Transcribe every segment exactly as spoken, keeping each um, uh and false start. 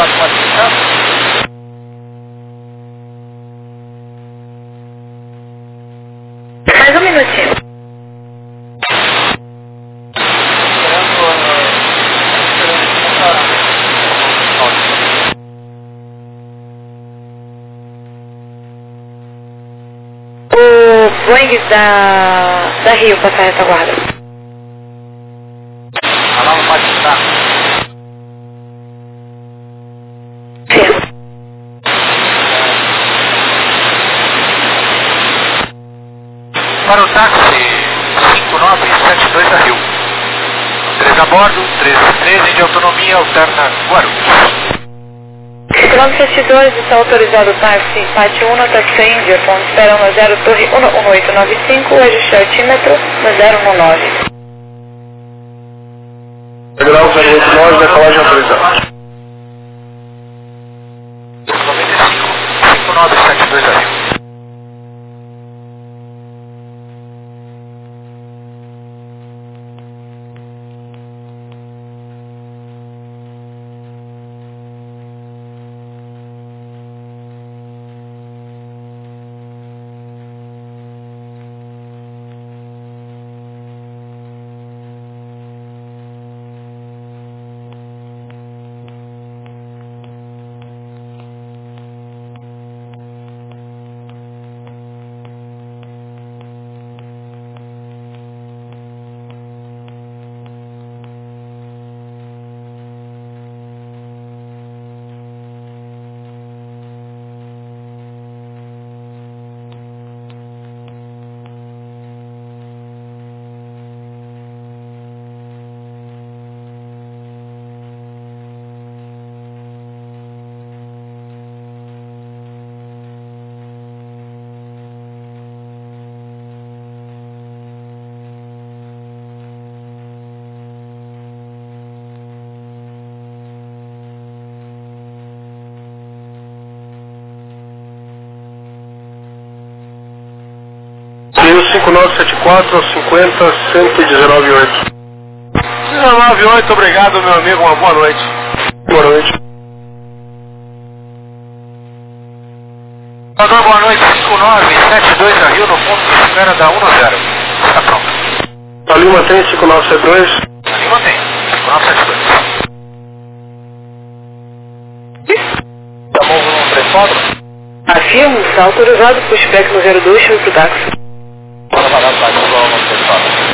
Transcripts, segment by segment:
pode ficar? Mais um minutinho. O Boeing da, da Rio passar a retaguarda. A nova pode ficar. Sim. Para o táxi cinco nove sete dois da Rio. três a bordo, três treze de autonomia, alterna Guarulhos. cinco nove sete dois, está autorizado o táxi Pátio um, táxi Índia, ponto espera no zero, torre um um oito nove cinco, ajuste altímetro no zero um nove. Grau zero oito nove, decolagem autorizada. noventa e cinco, cinco nove sete dois da Rio. cinco nove sete quatro, cinquenta, cento e dezenove oito. dezenove oito, obrigado meu amigo, uma boa noite. Boa noite. Salvador, boa noite, cinco nove sete dois da Rio, no ponto de espera da um zero. Está pronto. A Lima tem cinco nove sete dois. A Lima tem, cinco nove sete dois. Chamou o prefódromo? Afirmo, está autorizado, pushback no zero dois, chame pro táxi. Bora parar o táxi, vamos ao prefódromo.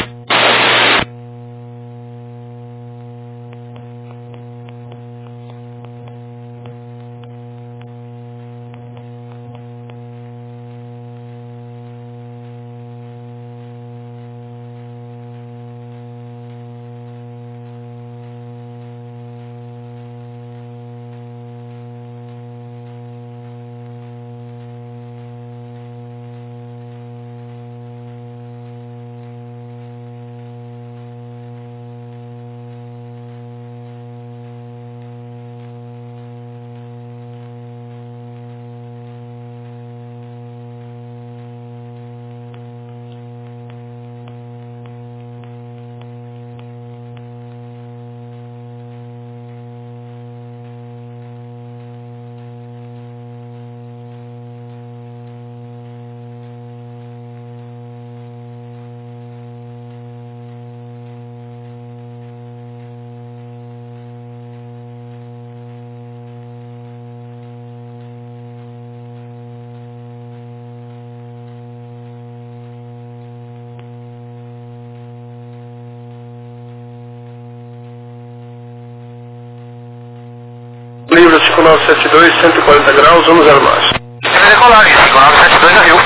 Livro cinco nove sete dois, cento e quarenta graus, um zero mais. Tem decolagem, cinco nove sete dois da Rio.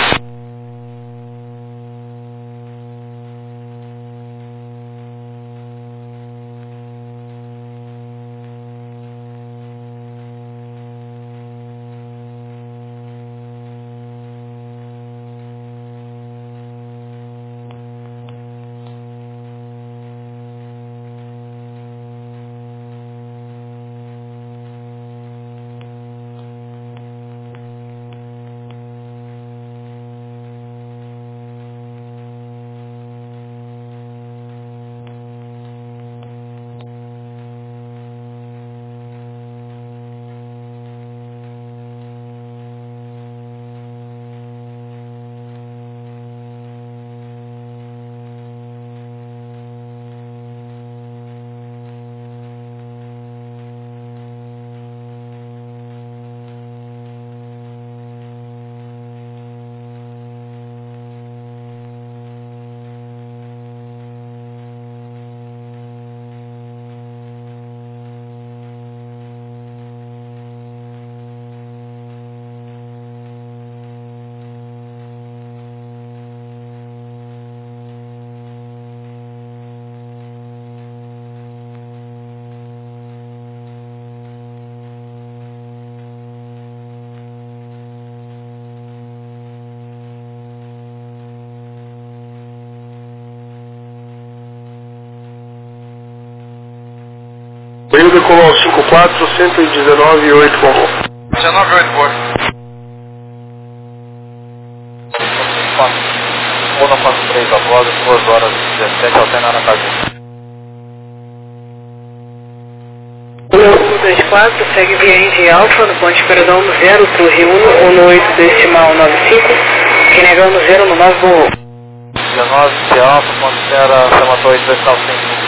Vírgula ao cinco quatro, cento e dezenove e oito, por favor. dezenove e oito, por. Ou na fase três, após duas horas e dezessete, alternar na casa. um dois quatro, segue via Indy Alfa, no ponte Perodão zero, Torre um, um oito, decimal nove cinco, que negando zero no nove, Boa. dezenove, Indy Alfa, Pondera, Samatói, decimal cem.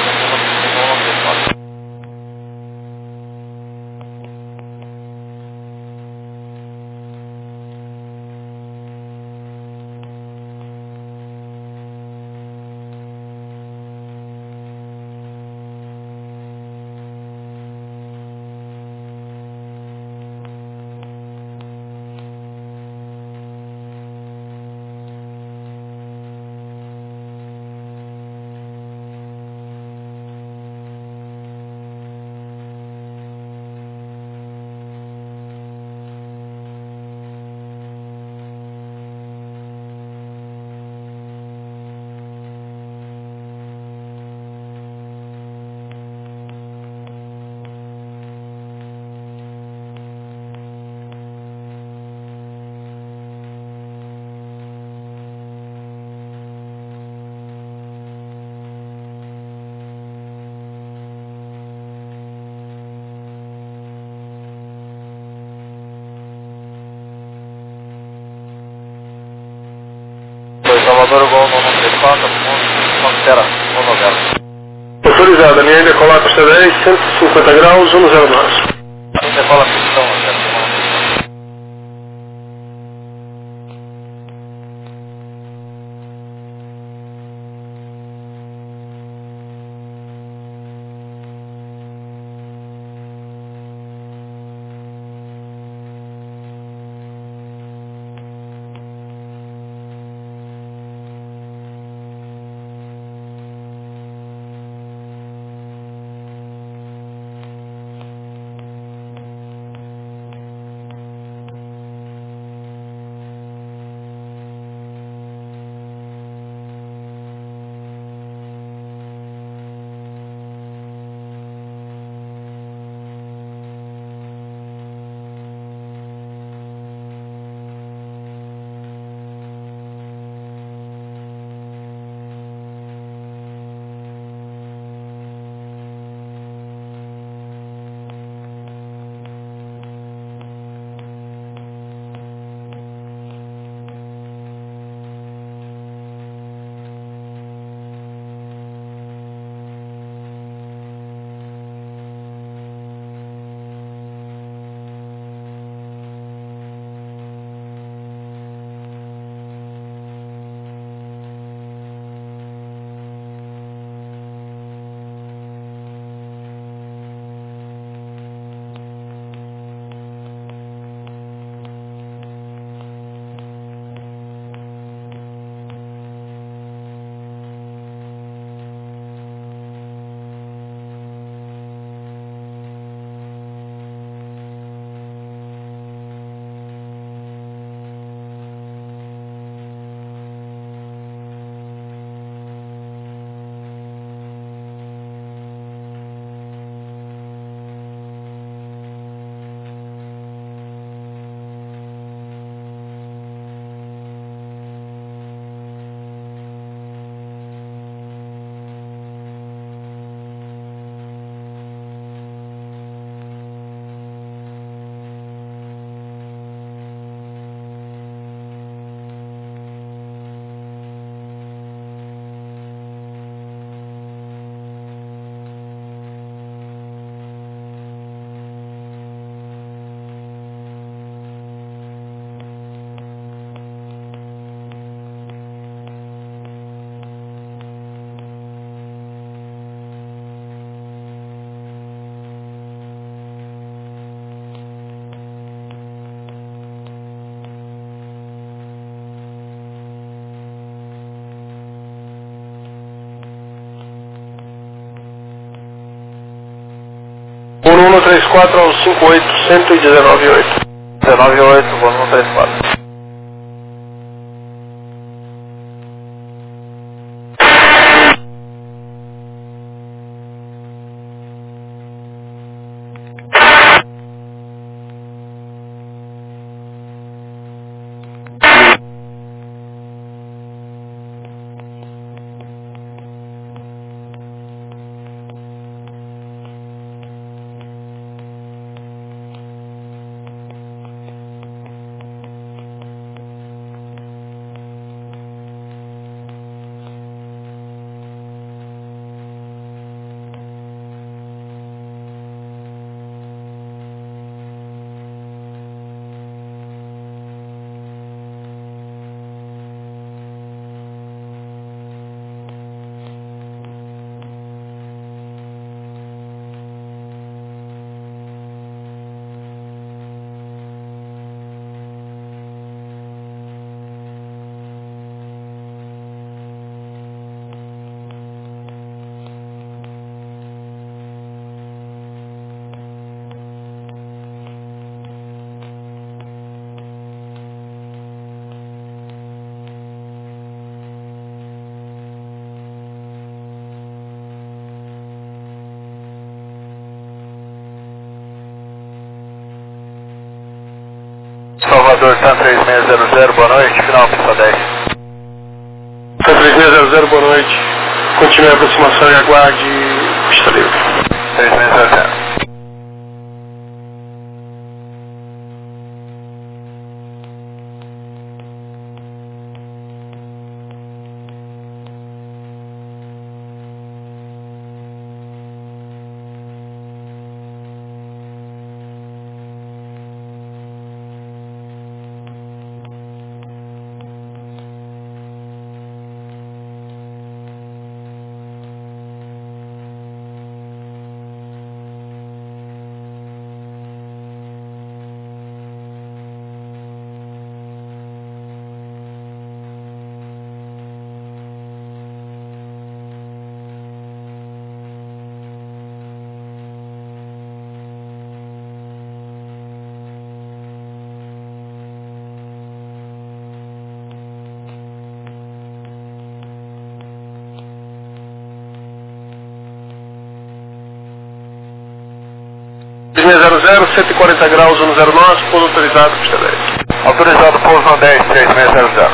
Salvador, Gol, nove três quatro, Pondera, Novela. Autorizada, linha decolar pista dez, cento e cinquenta graus, um zero nove. Linha decolar pistão, cento e cinquenta. um um três quatro ao cinco oito, cento e dezenove e oito. dezenove e oito, volume três quatro. Salvador, TAM três seis zero zero, boa noite, final pista dez. TAM três seis zero zero, boa noite. Continue a aproximação e aguarde pista livre. três seis zero zero. zero zero, cento e quarenta graus, um zero nove, pouso autorizado, pista dez. Autorizado pouso no dez, três seis zero zero.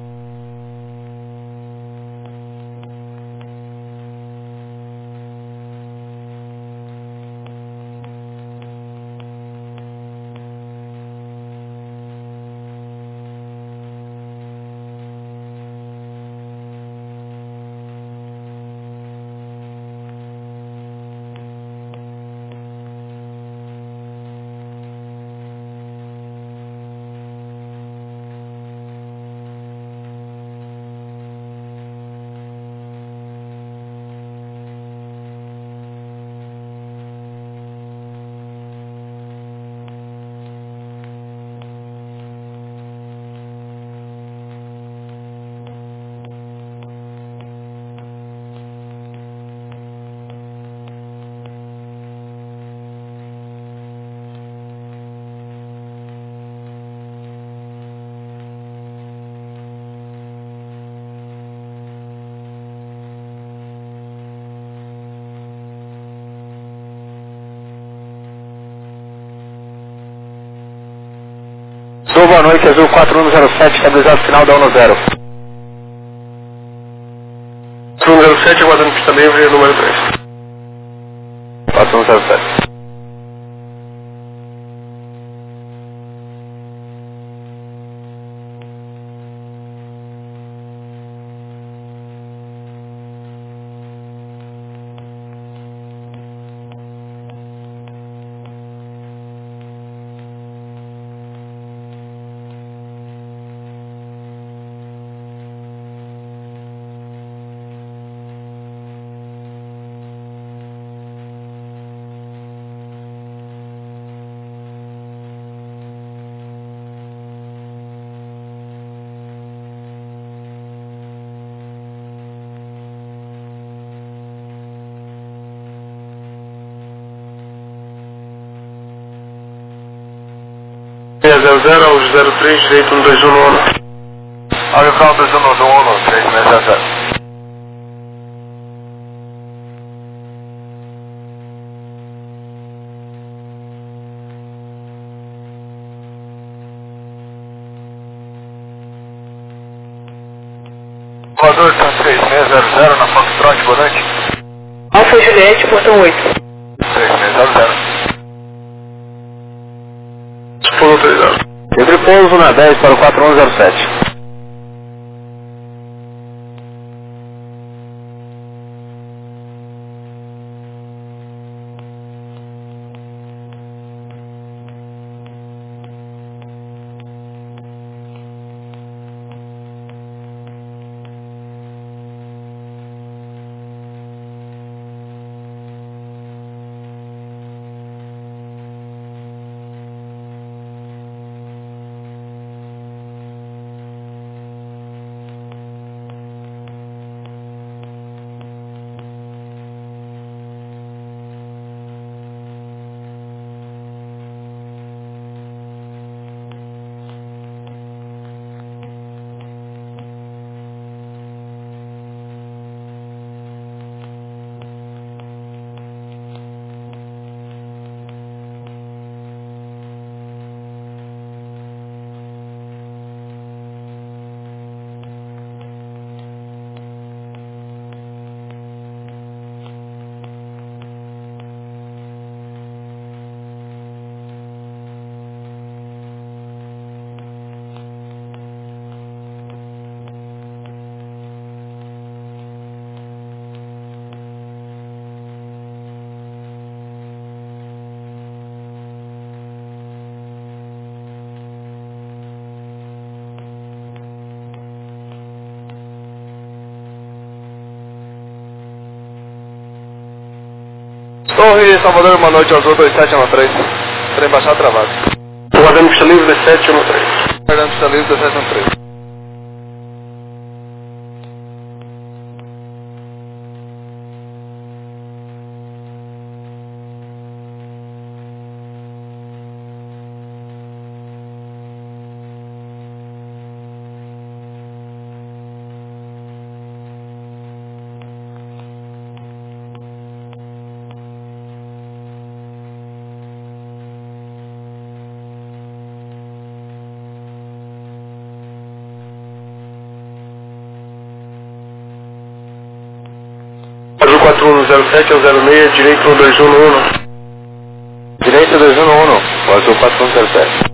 Boa noite, Azul quatro um zero sete, estabilizado final da um zero. quatro um zero sete, aguardando pista livre, número três. quatro um zero sete. seis zero zero, aos zero três, direito um dois um no ONU. Avião dois um no ONU, três seis zero zero. Salvador, TAM três seis zero zero, na Foxtrot, boa noite. Alfa Juliette, portão oito. três seis zero zero. Pouso autorizado. Livre pouso na dez para o quatro um zero sete. Torre Salvador, uma noite azul dois sete um três. Trem baixado travado. Guardando pista livre dois sete um três. Guardando pista livre dois sete um três. Azul quatro um zero sete ao zero seis, direito um dois um um. Direito dois um um, Azul quatro um zero sete.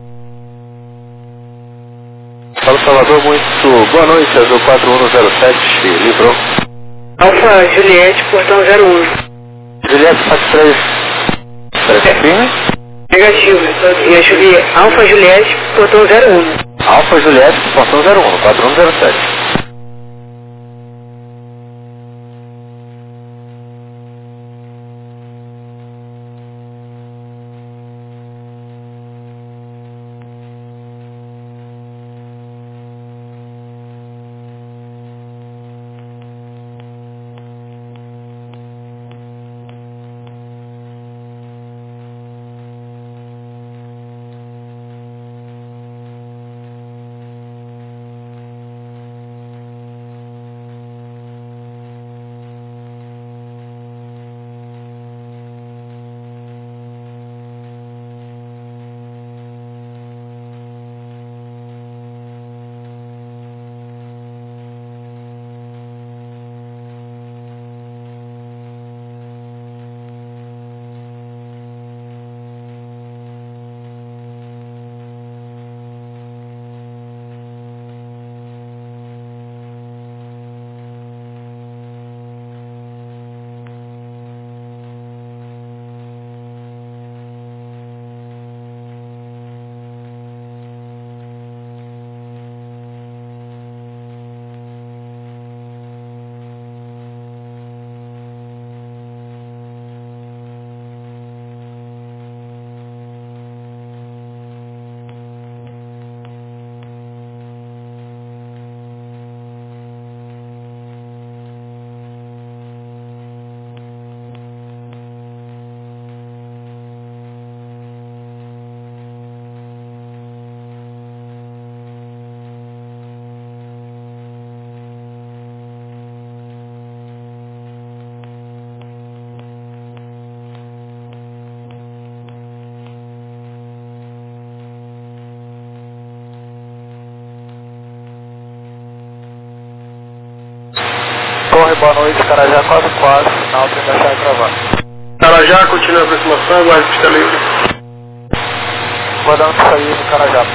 Fala Salvador, muito boa noite, Azul quatro um zero sete, livrou. Alfa Juliette, portão zero um. Juliette quatro três, parece firme? Negativo, e a Juliette, Alfa Juliette, portão zero um. Alfa Juliette, portão zero um, quatro um zero sete. Torre, boa noite, Carajá quatro quatro, sinal trem baixado travado. Carajá, continua a aproximação, aguarde pista livre. Guardando pista livre, Carajá.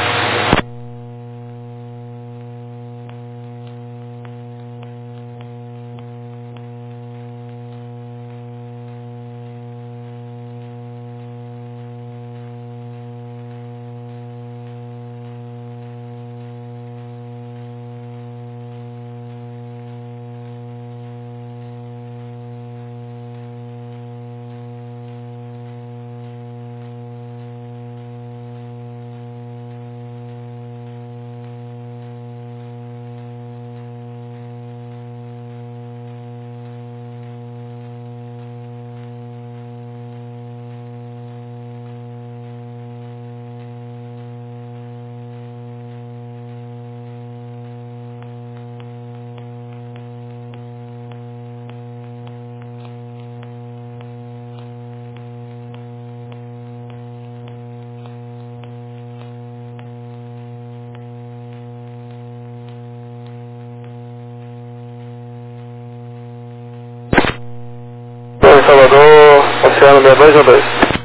Salvador, Oceano seis dois um dois.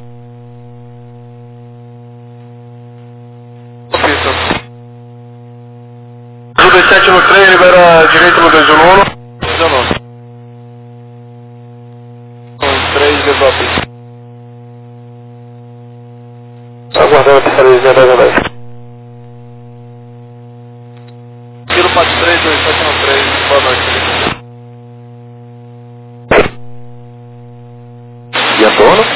Azul dois sete no trem, libera direito no dois um um. Funcionou. um três, levou a pista. Aguardando a pista livre, dois um dois. Kilo quatro três, dois sete um três, boa noite. retorno.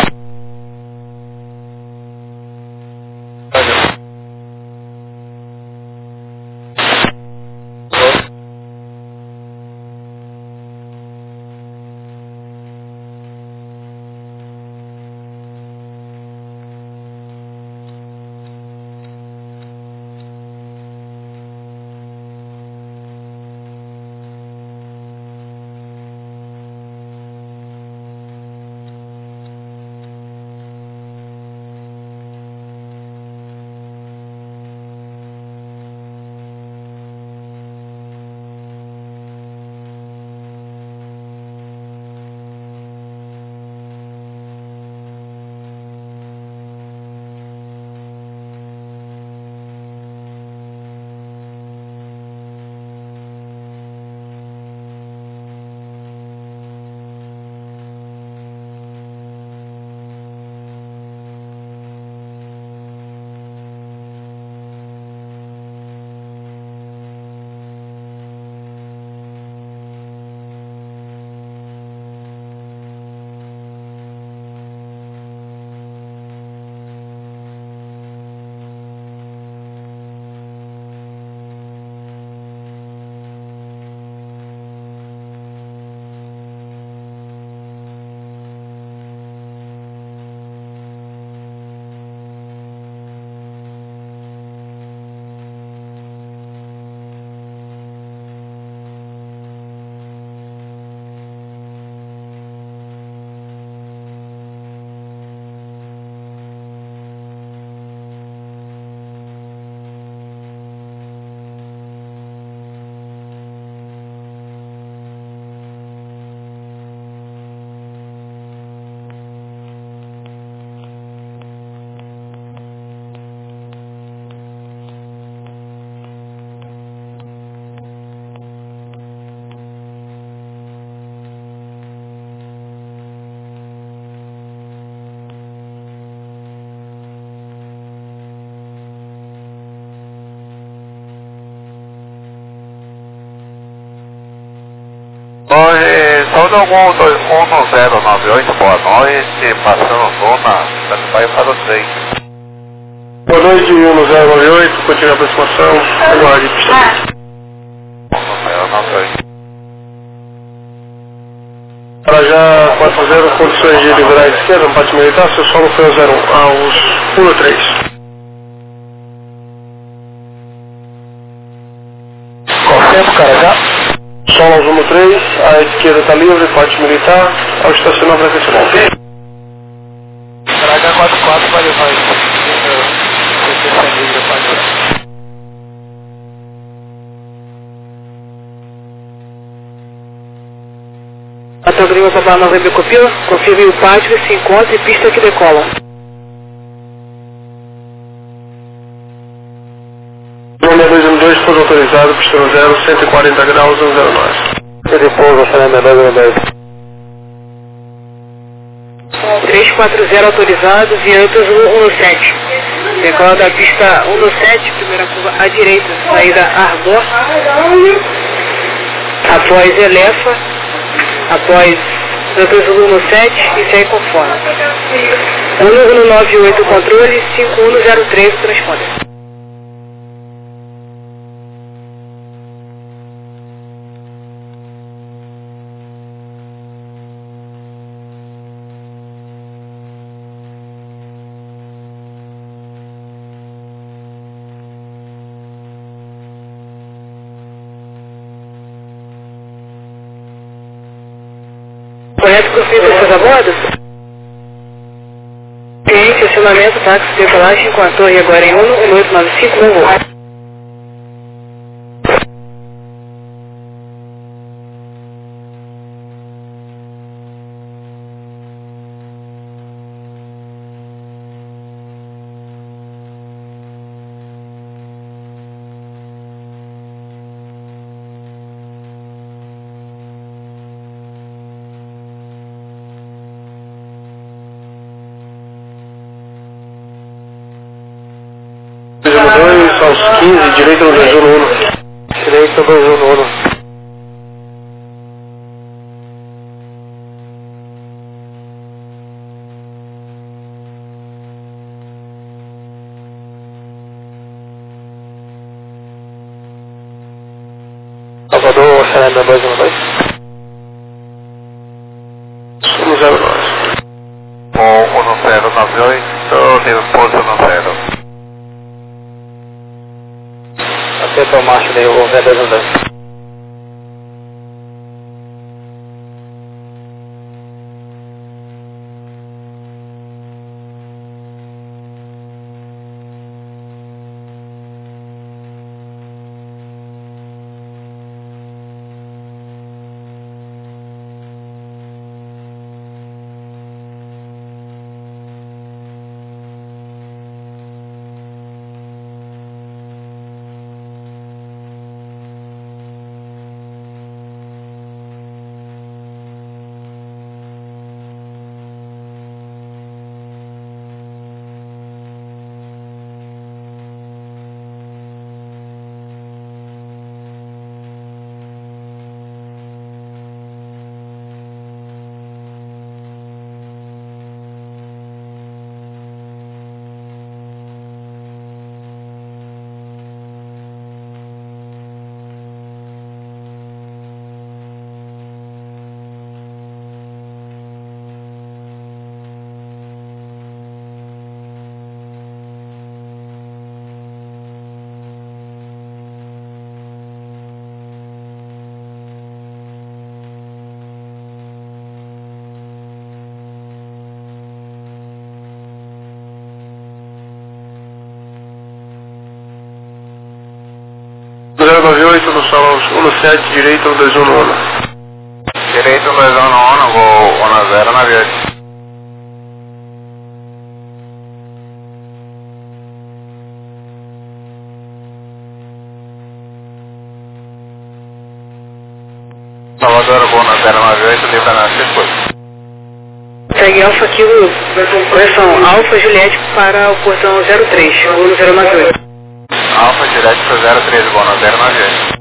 Nós, Saúde algum um zero nove oito, boa noite, passando zona, Sampaio para o trem. Boa noite, um zero nove oito, continua a aproximação, aguarde pista. um zero nove oito. Para já quatro zero, condições de liberar a esquerda, no pátio militar, seu solo foi ao zero um, aos um três. Confirmo, carregar. Solo aos um três, a esquerda está livre, pátio militar, ao estacionar para aquecimento. Carregar quatro quatro para levar isso. Livre, pode. Hotel Grima Papa Novembro Copila, confirme o pátio, se encontra e pista que decolam. Nome dois um dois, pouso autorizado, pista zero, cento e quarenta graus, um zero nove. Ele pouso, Fernando dois um dois. três quatro zero autorizado, Viantas um sete. Decola da pista um sete, primeira curva à direita, saída Arbor. Após Elefa, após Viantas um sete e segue conforme. um um nove oito controle, cinco um zero três transponder. Correto, confirma seus a bordo? Cliente, acionamento, táxi, decolagem com a torre agora em um um oito nove cinco um voo. dois aos quinze, direito no dois um um. Direito no dois um um. Canada dois um dois. um zero nove. Com um zero nove oito, repouso no zero. Acertou o macho daí, o V dois um dois. zero nove oito no salão um sete, direito dois um um. Direito dois um um, vou um zero nove oito. Salvador, vou um zero nove oito, livra na circuito. Segue Alfa Kilo, correção, Alfa Juliette para o portão zero três, voo no zero nove oito. Alfa Juliette para zero três, vou no zero nove oito.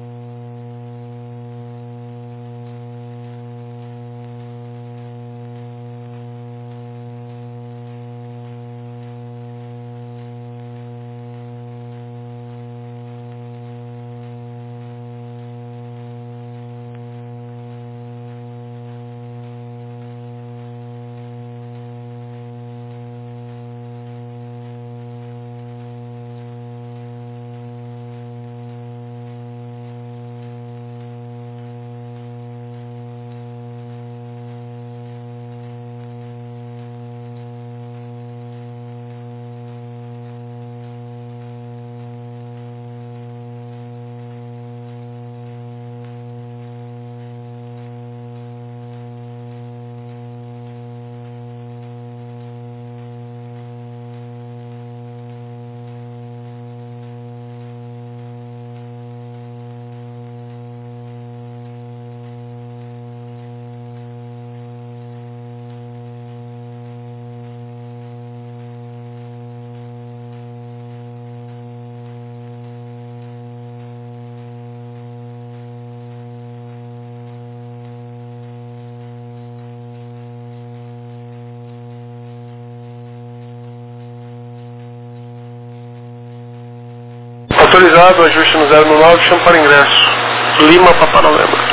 Autorizado, ajuste no zero nove, chama para ingresso. Lima, Papa Novembro.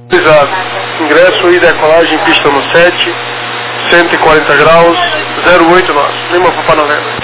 Exato. Ingresso e decolagem, pista no sete, cento e quarenta graus, zero oito nós. Lima Papa Novembro.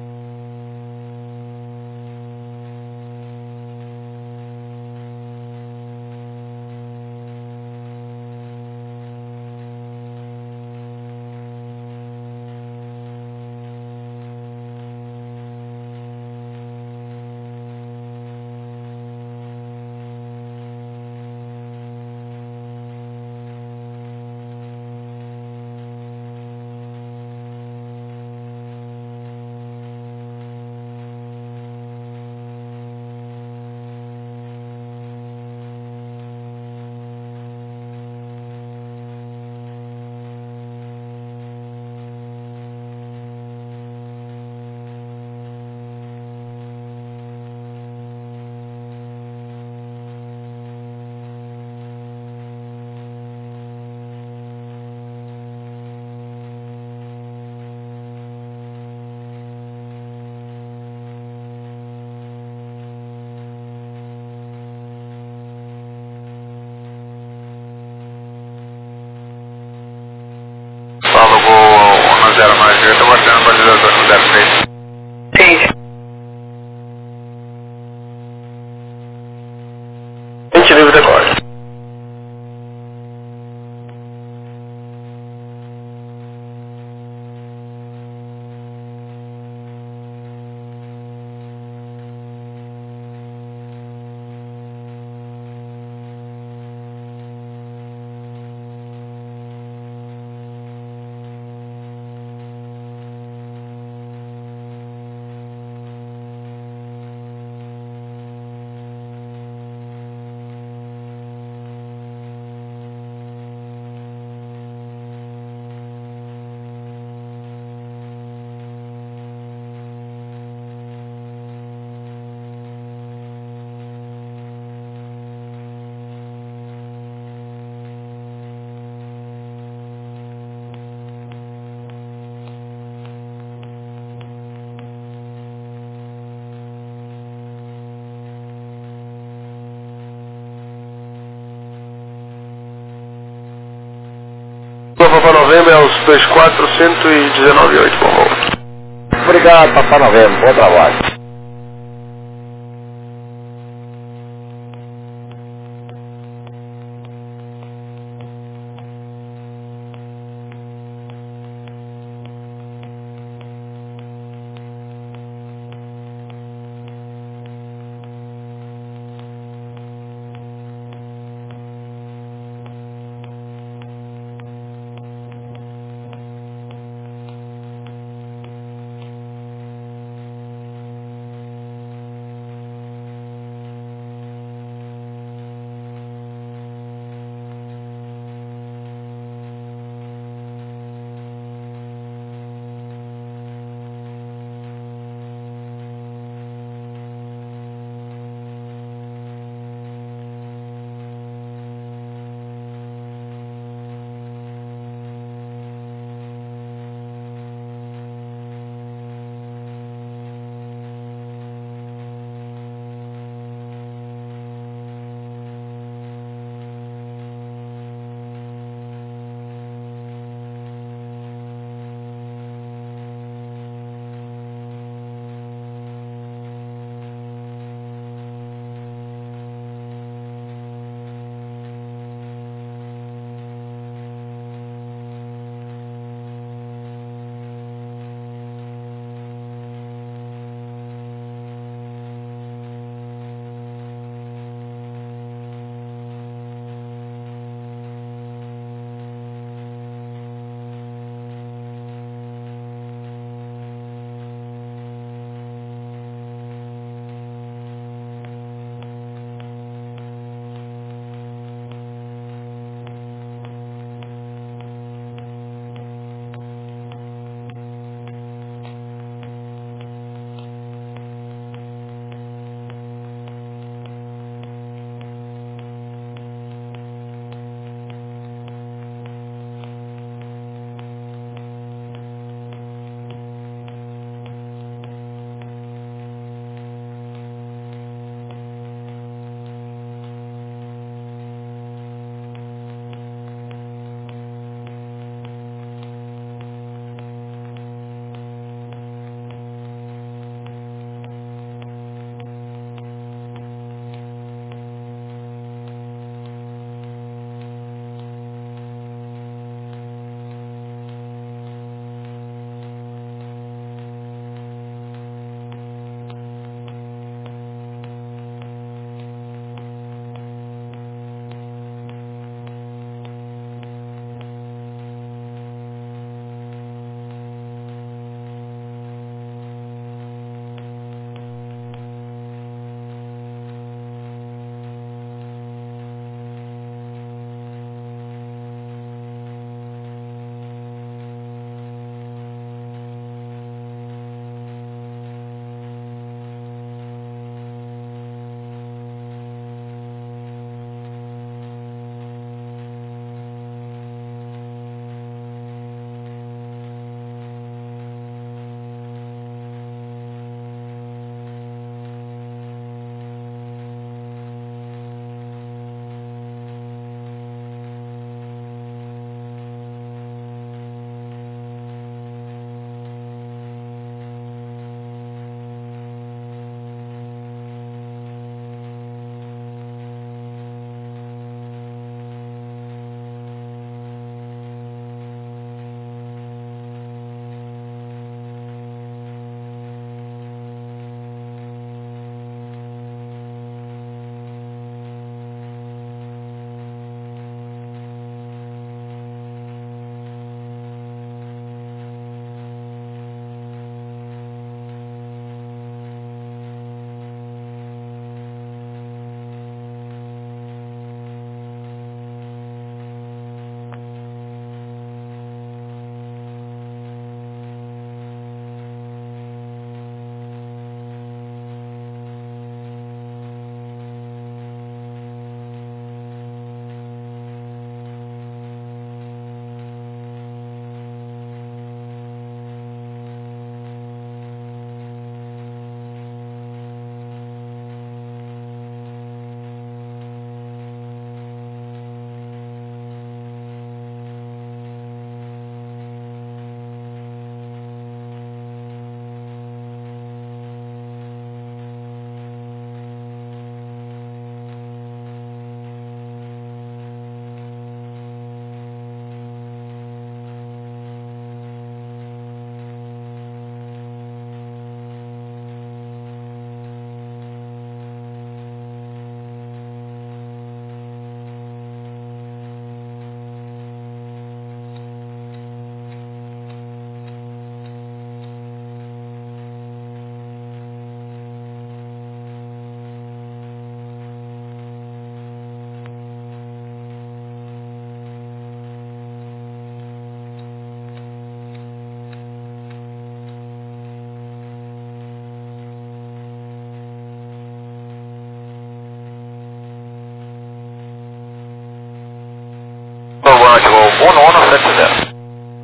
zero mais, eu estou batendo o balizador no zero seis. Sim. vinte livre decote. Papa Novembro é os dois quatro, cento e dezenove oito, por favor. Obrigado, Papa Novembro. Bom trabalho. um um sete zero.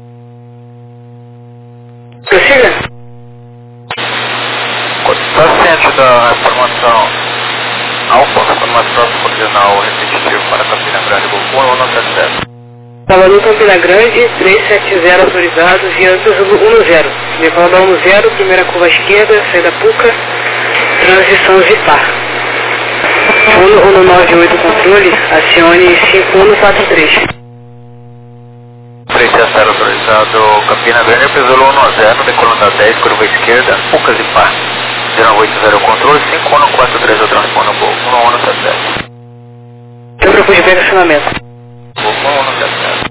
Prossiga. Paciente da informação Alfa, informação original repetitivo para Campina Grande, um um sete zero. Salvador Campina Grande, trezentos e setenta autorizado, Viantas um zero. Decolar um zero, primeira curva à esquerda, saída Puca, transição Zipar. um um nove oito controle, acione cinco um quatro três. três sete zero autorizado, Campina Grande, Pesouro um zero, decolando a dez, curva esquerda, Puca Zipar. zero oito zero controle, cinco um quatro três, eu transpondo o voo, um um sete sete. Eu propus bem acionamento. Voo um um sete sete.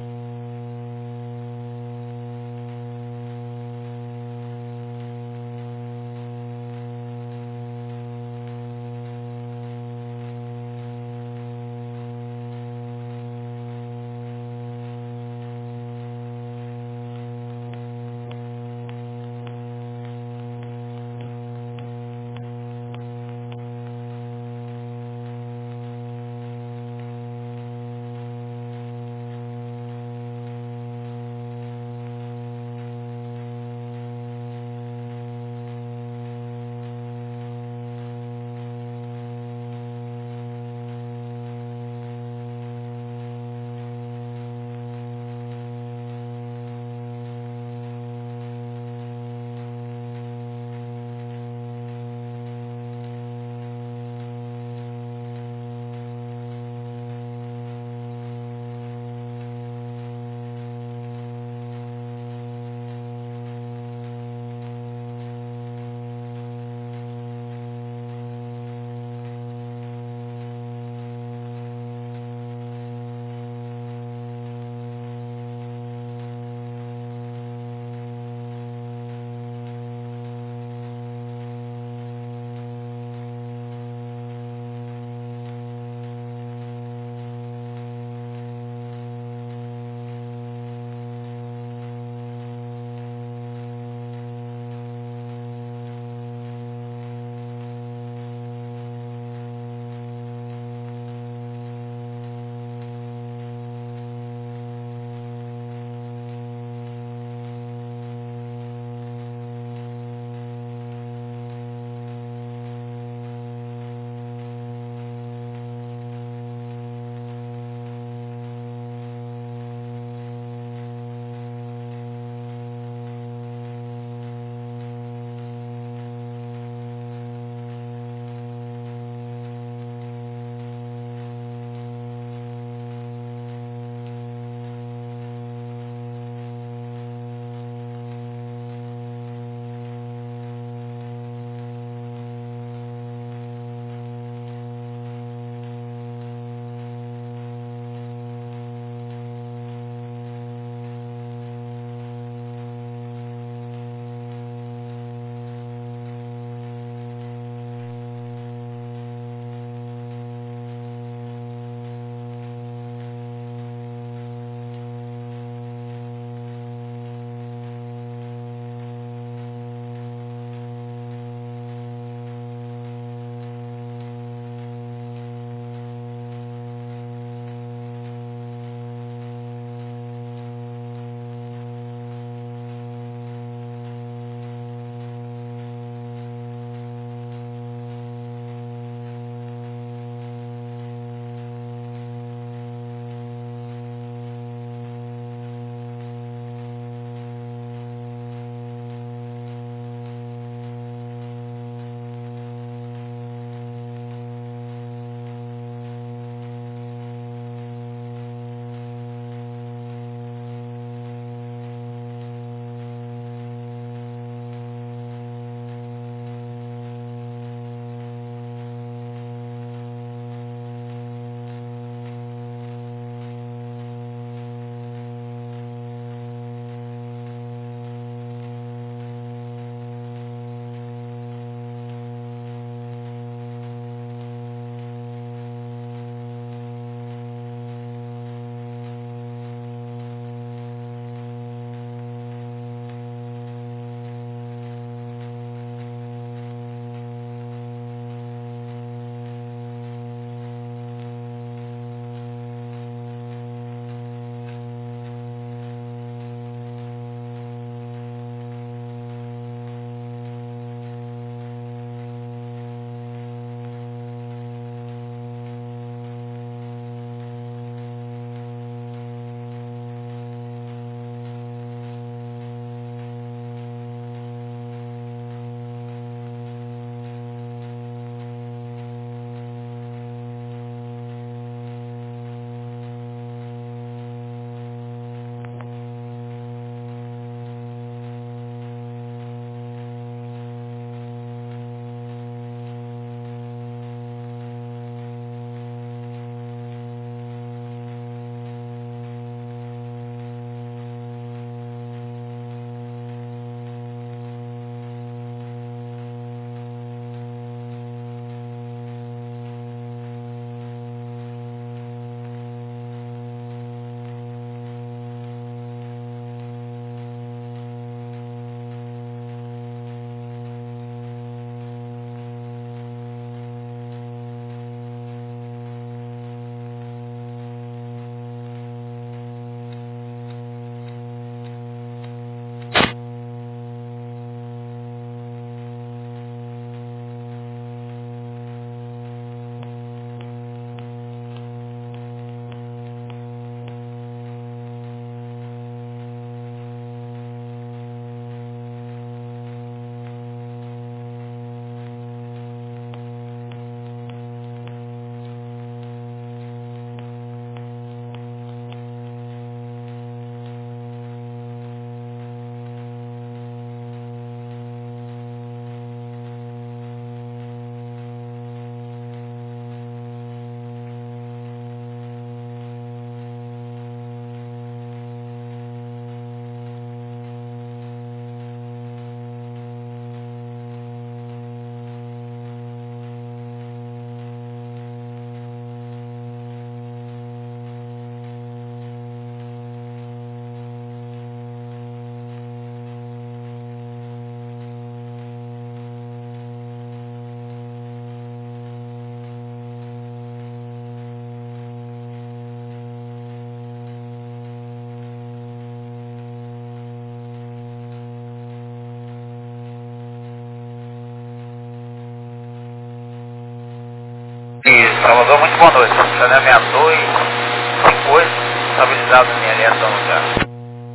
Salvador, muito boa noite. Saneamento dois cinco oito, estabilizado em linha ação no lugar.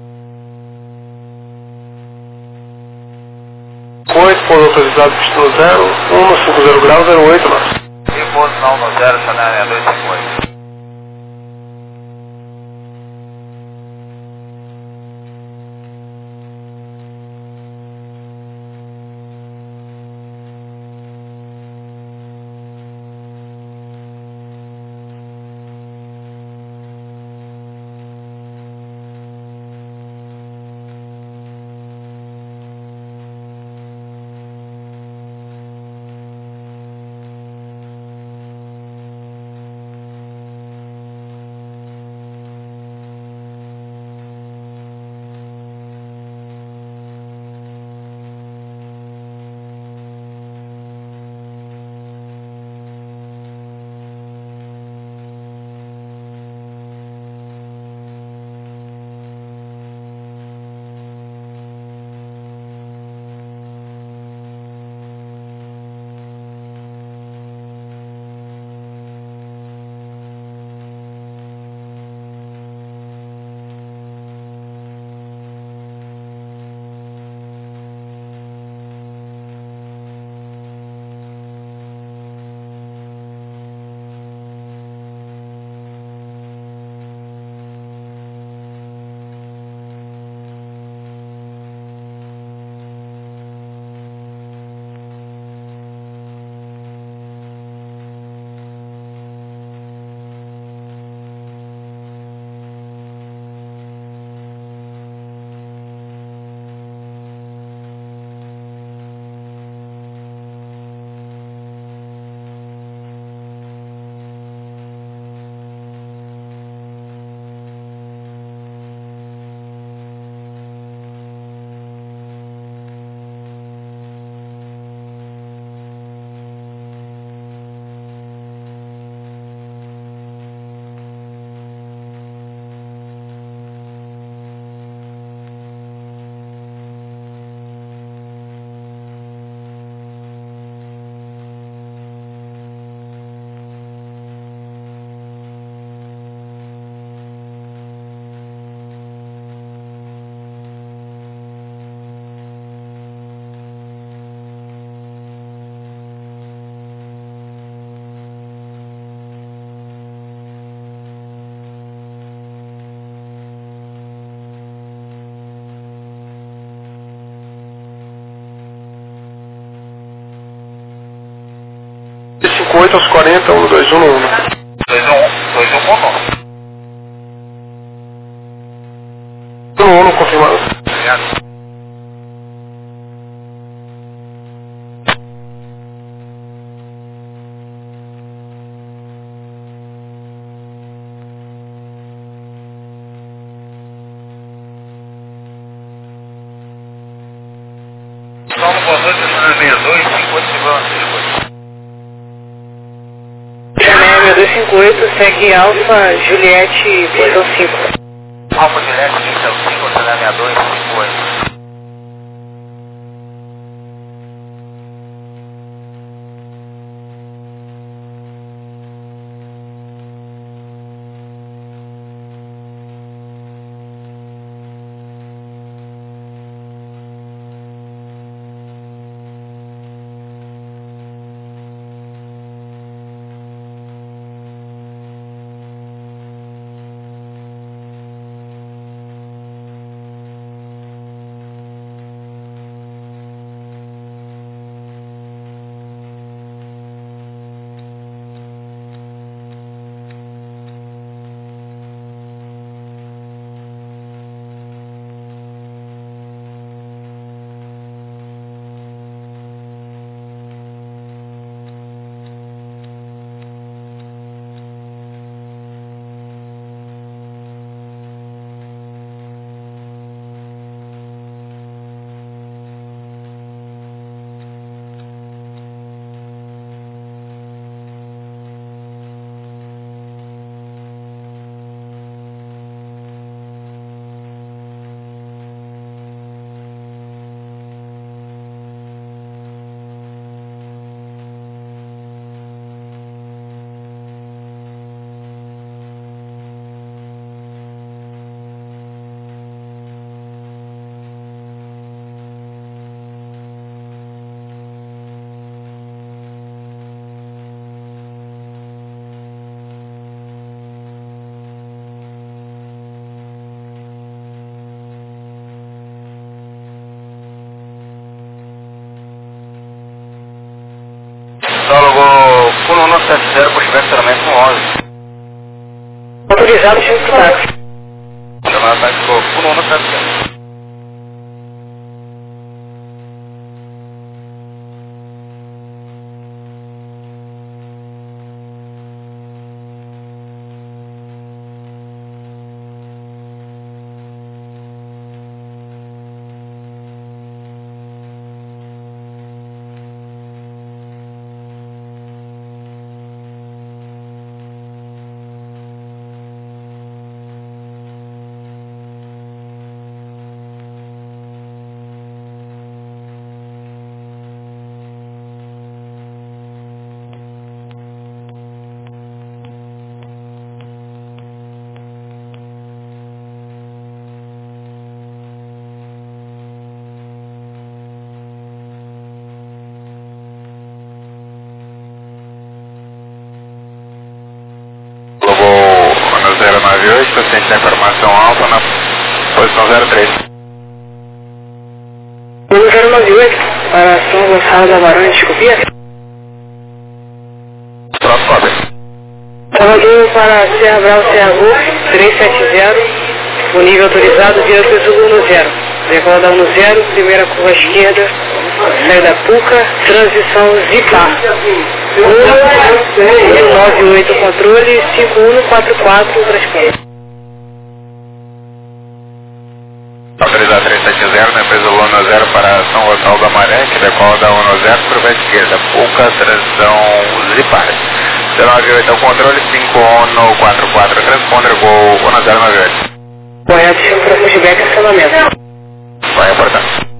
oito, pouso autorizado, pista zero, um cinco zero grau, zero oito, nós. E pouso não no zero, saneamento dois cinco oito. cinco oito aos quarenta, um dois um um. dois um, dois um um. um um confirmado. Obrigado. Só no boa noite, seis dois cinco oito, segura Janela dois cinco oito, segue Alfa Juliette, pistão cinco. Alfa Juliette, pistão cinco, seis dois cinco oito. sete zero, pushback estacionamento no onze. Autorizado, chama pro táxi. Chamada táxi ficou um um sete zero. zero nove oito, paciente da informação alfa na posição zero três. zero nove oito, para São Gonçalo da Amarante, desculpia. Próximo cobre. Salvador para Serra Bravo, Serra Golf, trezentos e setenta, o nível autorizado, direto do sul um zero. Decola da um zero, primeira curva esquerda, saída Puca, transição Zipar. um nove oito controle, cinco um quatro quatro transporte. Autorizado trezentos e setenta, na empresa Luna zero para São Gonçalo da Maré, que decola da um zero, curva esquerda, Puca, transição Zipar. zero nove oito ao controle, cinco um quatro quatro, transponder, gol um zero nove oito. Correto, chama para pushback e acionamento. Vai reportar.